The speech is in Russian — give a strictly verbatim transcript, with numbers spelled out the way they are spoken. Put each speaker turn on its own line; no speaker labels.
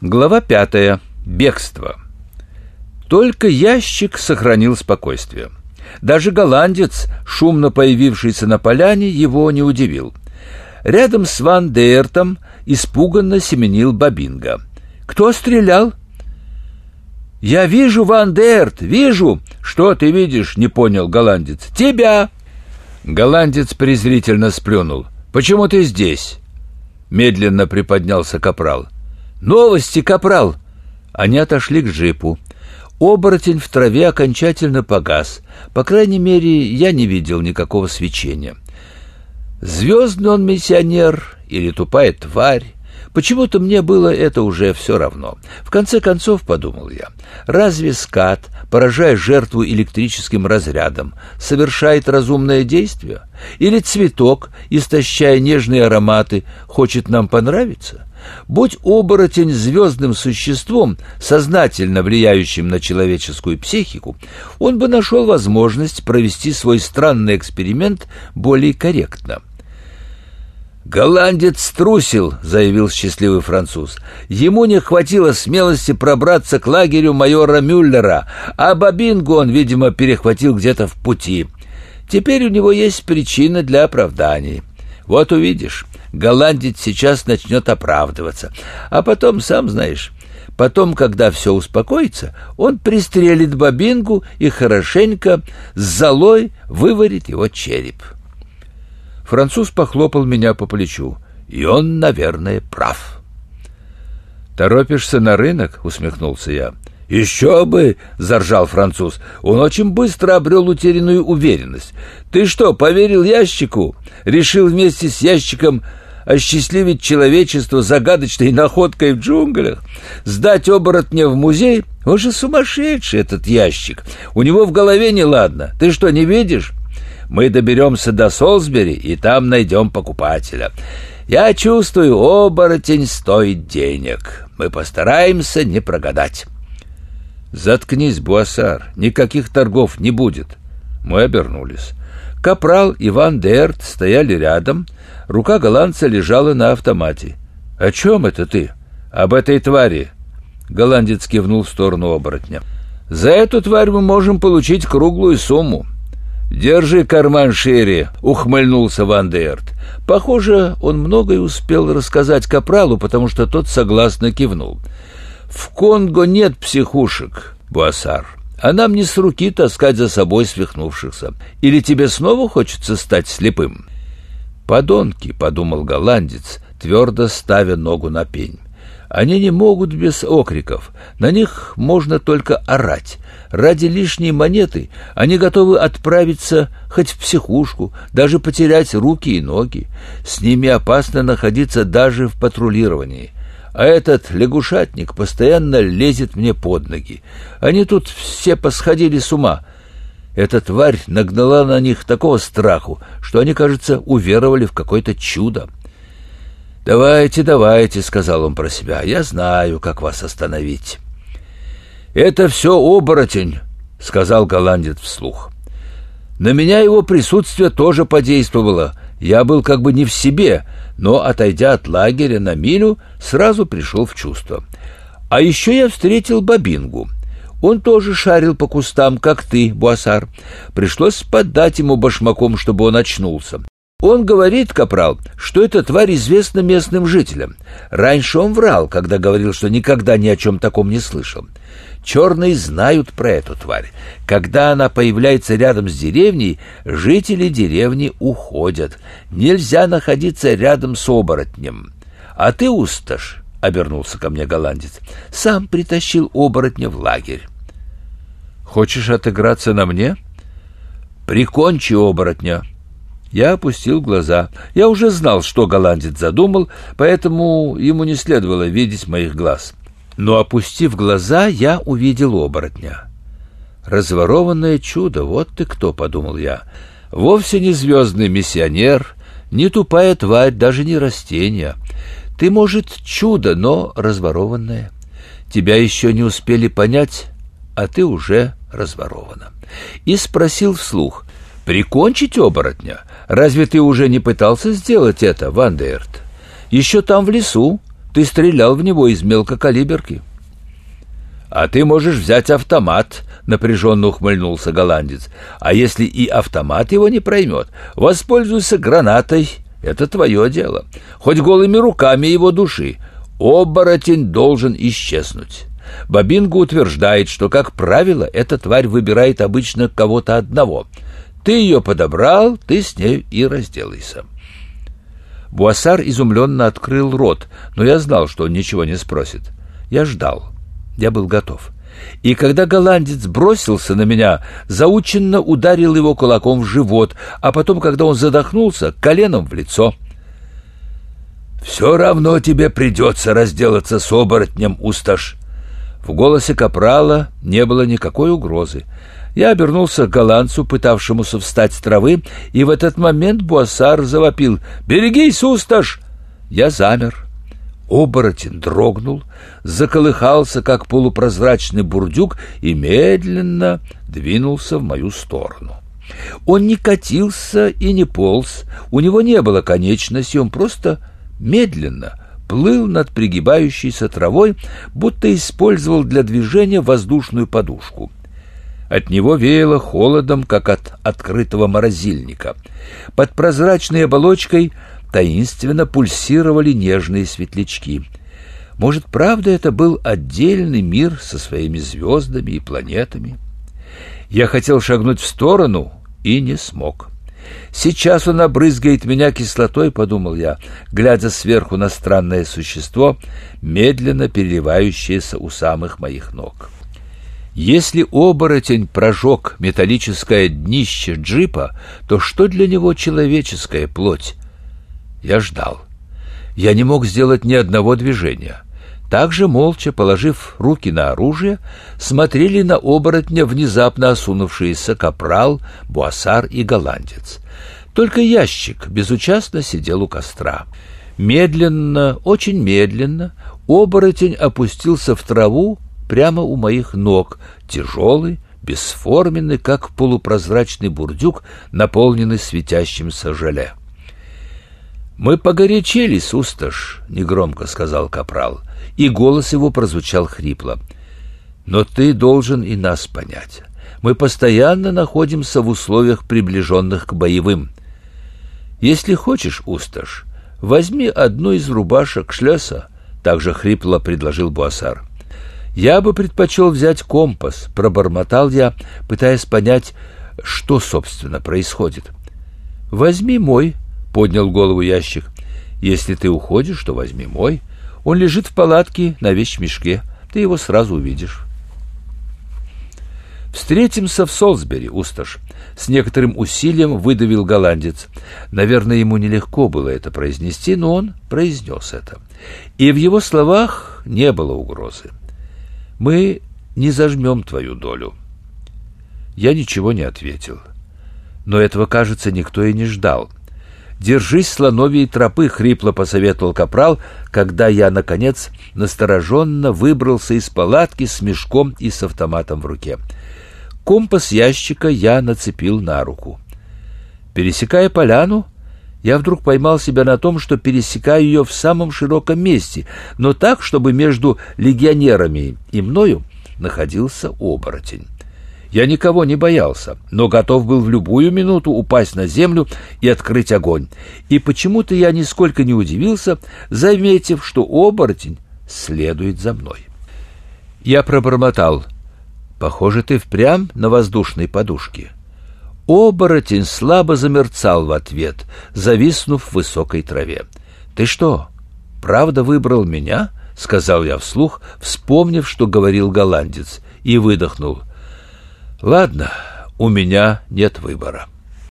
Глава пятая. Бегство. Только ящик сохранил спокойствие. Даже голландец, шумно появившийся на поляне, его не удивил. Рядом с Ван де Эртом испуганно семенил Бабинго. «Кто стрелял?» «Я вижу, Ван де Эрт, вижу!» «Что ты видишь?» — не понял голландец. «Тебя!» Голландец презрительно сплюнул. «Почему ты здесь?» Медленно приподнялся капрал. «Новости, капрал!» Они отошли к джипу. Оборотень в траве окончательно погас. По крайней мере, я не видел никакого свечения. Звездный он миссионер или тупая тварь? Почему-то мне было это уже все равно. В конце концов, подумал я, разве скат, поражая жертву электрическим разрядом, совершает разумное действие? Или цветок, истощая нежные ароматы, хочет нам понравиться? Будь оборотень звездным существом, сознательно влияющим на человеческую психику, он бы нашел возможность провести свой странный эксперимент более корректно. «Голландец струсил», — заявил счастливый француз. «Ему не хватило смелости пробраться к лагерю майора Мюллера, а Бабингу он, видимо, перехватил где-то в пути. Теперь у него есть причина для оправданий. Вот увидишь, голландец сейчас начнет оправдываться, а потом, сам знаешь, потом, когда все успокоится, он пристрелит Бабингу и хорошенько с золой выварит его череп». Француз похлопал меня по плечу. И он, наверное, прав. «Торопишься на рынок?» — усмехнулся я. «Еще бы!» — заржал француз. «Он очень быстро обрел утерянную уверенность. Ты что, поверил ящику? Решил вместе с ящиком осчастливить человечество загадочной находкой в джунглях? Сдать оборотня в музей? Он же сумасшедший, этот ящик. У него в голове неладно. Ты что, не видишь? Мы доберемся до Солсбери, и там найдем покупателя. Я чувствую, оборотень стоит денег. Мы постараемся не прогадать». «Заткнись, Буассар, никаких торгов не будет». Мы обернулись. Капрал и Ван де Эрт стояли рядом, рука голландца лежала на автомате. «О чем это ты?» «Об этой твари». Голландец кивнул в сторону оборотня. «За эту тварь мы можем получить круглую сумму». «Держи карман шире», — ухмыльнулся Ван де Эрт. Похоже, он многое успел рассказать капралу, потому что тот согласно кивнул. «В Конго нет психушек, Буассар, а нам не с руки таскать за собой свихнувшихся. Или тебе снова хочется стать слепым?» «Подонки», — подумал голландец, твердо ставя ногу на пень. «Они не могут без окриков, на них можно только орать. Ради лишней монеты они готовы отправиться хоть в психушку, даже потерять руки и ноги. С ними опасно находиться даже в патрулировании. А этот лягушатник постоянно лезет мне под ноги. Они тут все посходили с ума. Эта тварь нагнала на них такого страху, что они, кажется, уверовали в какое-то чудо». «Давайте, давайте», — сказал он про себя, — «я знаю, как вас остановить». «Это все оборотень», — сказал голландец вслух. «На меня его присутствие тоже подействовало. Я был как бы не в себе, но, отойдя от лагеря на милю, сразу пришел в чувство. А еще я встретил Бабингу. Он тоже шарил по кустам, как ты, Буассар. Пришлось поддать ему башмаком, чтобы он очнулся. Он говорит, капрал, что эта тварь известна местным жителям. Раньше он врал, когда говорил, что никогда ни о чем таком не слышал. Черные знают про эту тварь. Когда она появляется рядом с деревней, жители деревни уходят. Нельзя находиться рядом с оборотнем. А ты, Усташ, — обернулся ко мне голландец, — сам притащил оборотня в лагерь. Хочешь отыграться на мне? Прикончи оборотня. Я опустил глаза. Я уже знал, что голландец задумал, поэтому ему не следовало видеть моих глаз. Но, опустив глаза, я увидел оборотня. «Разворованное чудо, вот ты кто», — подумал я. «Вовсе не звездный миссионер, не тупая тварь, даже не растение. Ты, может, чудо, но разворованное. Тебя еще не успели понять, а ты уже разворована». И спросил вслух: «Прикончить оборотня? Разве ты уже не пытался сделать это, Ван де Эрт? Еще там в лесу, ты стрелял в него из мелкокалиберки». «А ты можешь взять автомат», — напряженно ухмыльнулся голландец. «А если и автомат его не проймет, воспользуйся гранатой. Это твое дело. Хоть голыми руками его души. Оборотень должен исчезнуть». Бабинго утверждает, что, как правило, эта тварь выбирает обычно кого-то одного. Ты ее подобрал, ты с ней и разделайся. Буассар изумленно открыл рот, но я знал, что он ничего не спросит. Я ждал. Я был готов. И когда голландец бросился на меня, заученно ударил его кулаком в живот, а потом, когда он задохнулся, коленом в лицо. «Все равно тебе придется разделаться с оборотнем, Усташ». В голосе капрала не было никакой угрозы. Я обернулся к голландцу, пытавшемуся встать с травы, и в этот момент Буассар завопил: «Берегись, Усташ!» Я замер. Оборотень дрогнул, заколыхался, как полупрозрачный бурдюк, и медленно двинулся в мою сторону. Он не катился и не полз, у него не было конечности, он просто медленно плыл над пригибающейся травой, будто использовал для движения воздушную подушку. От него веяло холодом, как от открытого морозильника. Под прозрачной оболочкой таинственно пульсировали нежные светлячки. Может, правда, это был отдельный мир со своими звездами и планетами? Я хотел шагнуть в сторону и не смог. Сейчас он обрызгает меня кислотой, подумал я, глядя сверху на странное существо, медленно переливающееся у самых моих ног. Если оборотень прожег металлическое днище джипа, то что для него человеческая плоть? Я ждал. Я не мог сделать ни одного движения. Также, молча положив руки на оружие, смотрели на оборотня внезапно осунувшиеся капрал, Буассар и голландец. Только ящик безучастно сидел у костра. Медленно, очень медленно, оборотень опустился в траву прямо у моих ног, тяжелый, бесформенный, как полупрозрачный бурдюк, наполненный светящимся желе. «Мы погорячились, Усташ», — негромко сказал капрал, и голос его прозвучал хрипло. «Но ты должен и нас понять. Мы постоянно находимся в условиях, приближенных к боевым. Если хочешь, Усташ, возьми одну из рубашек Шлёса», — также хрипло предложил Буассар. «Я бы предпочел взять компас», — пробормотал я, пытаясь понять, что, собственно, происходит. «Возьми мой», — поднял голову ящик. «Если ты уходишь, то возьми мой. Он лежит в палатке на вещмешке. Ты его сразу увидишь». «Встретимся в Солсбери, Усташ», — с некоторым усилием выдавил голландец. Наверное, ему нелегко было это произнести, но он произнес это. И в его словах не было угрозы. «Мы не зажмем твою долю». Я ничего не ответил. Но этого, кажется, никто и не ждал. «Держись слоновьей тропы», — хрипло посоветовал капрал, когда я, наконец, настороженно выбрался из палатки с мешком и с автоматом в руке. Компас ящика я нацепил на руку. Пересекая поляну, я вдруг поймал себя на том, что пересекаю ее в самом широком месте, но так, чтобы между легионерами и мною находился оборотень. Я никого не боялся, но готов был в любую минуту упасть на землю и открыть огонь. И почему-то я нисколько не удивился, заметив, что оборотень следует за мной. Я пробормотал: «Похоже, ты впрямь на воздушной подушке». Оборотень слабо замерцал в ответ, зависнув в высокой траве. «Ты что, правда выбрал меня?» — сказал я вслух, вспомнив, что говорил голландец, и выдохнул: «Ладно, у меня нет выбора».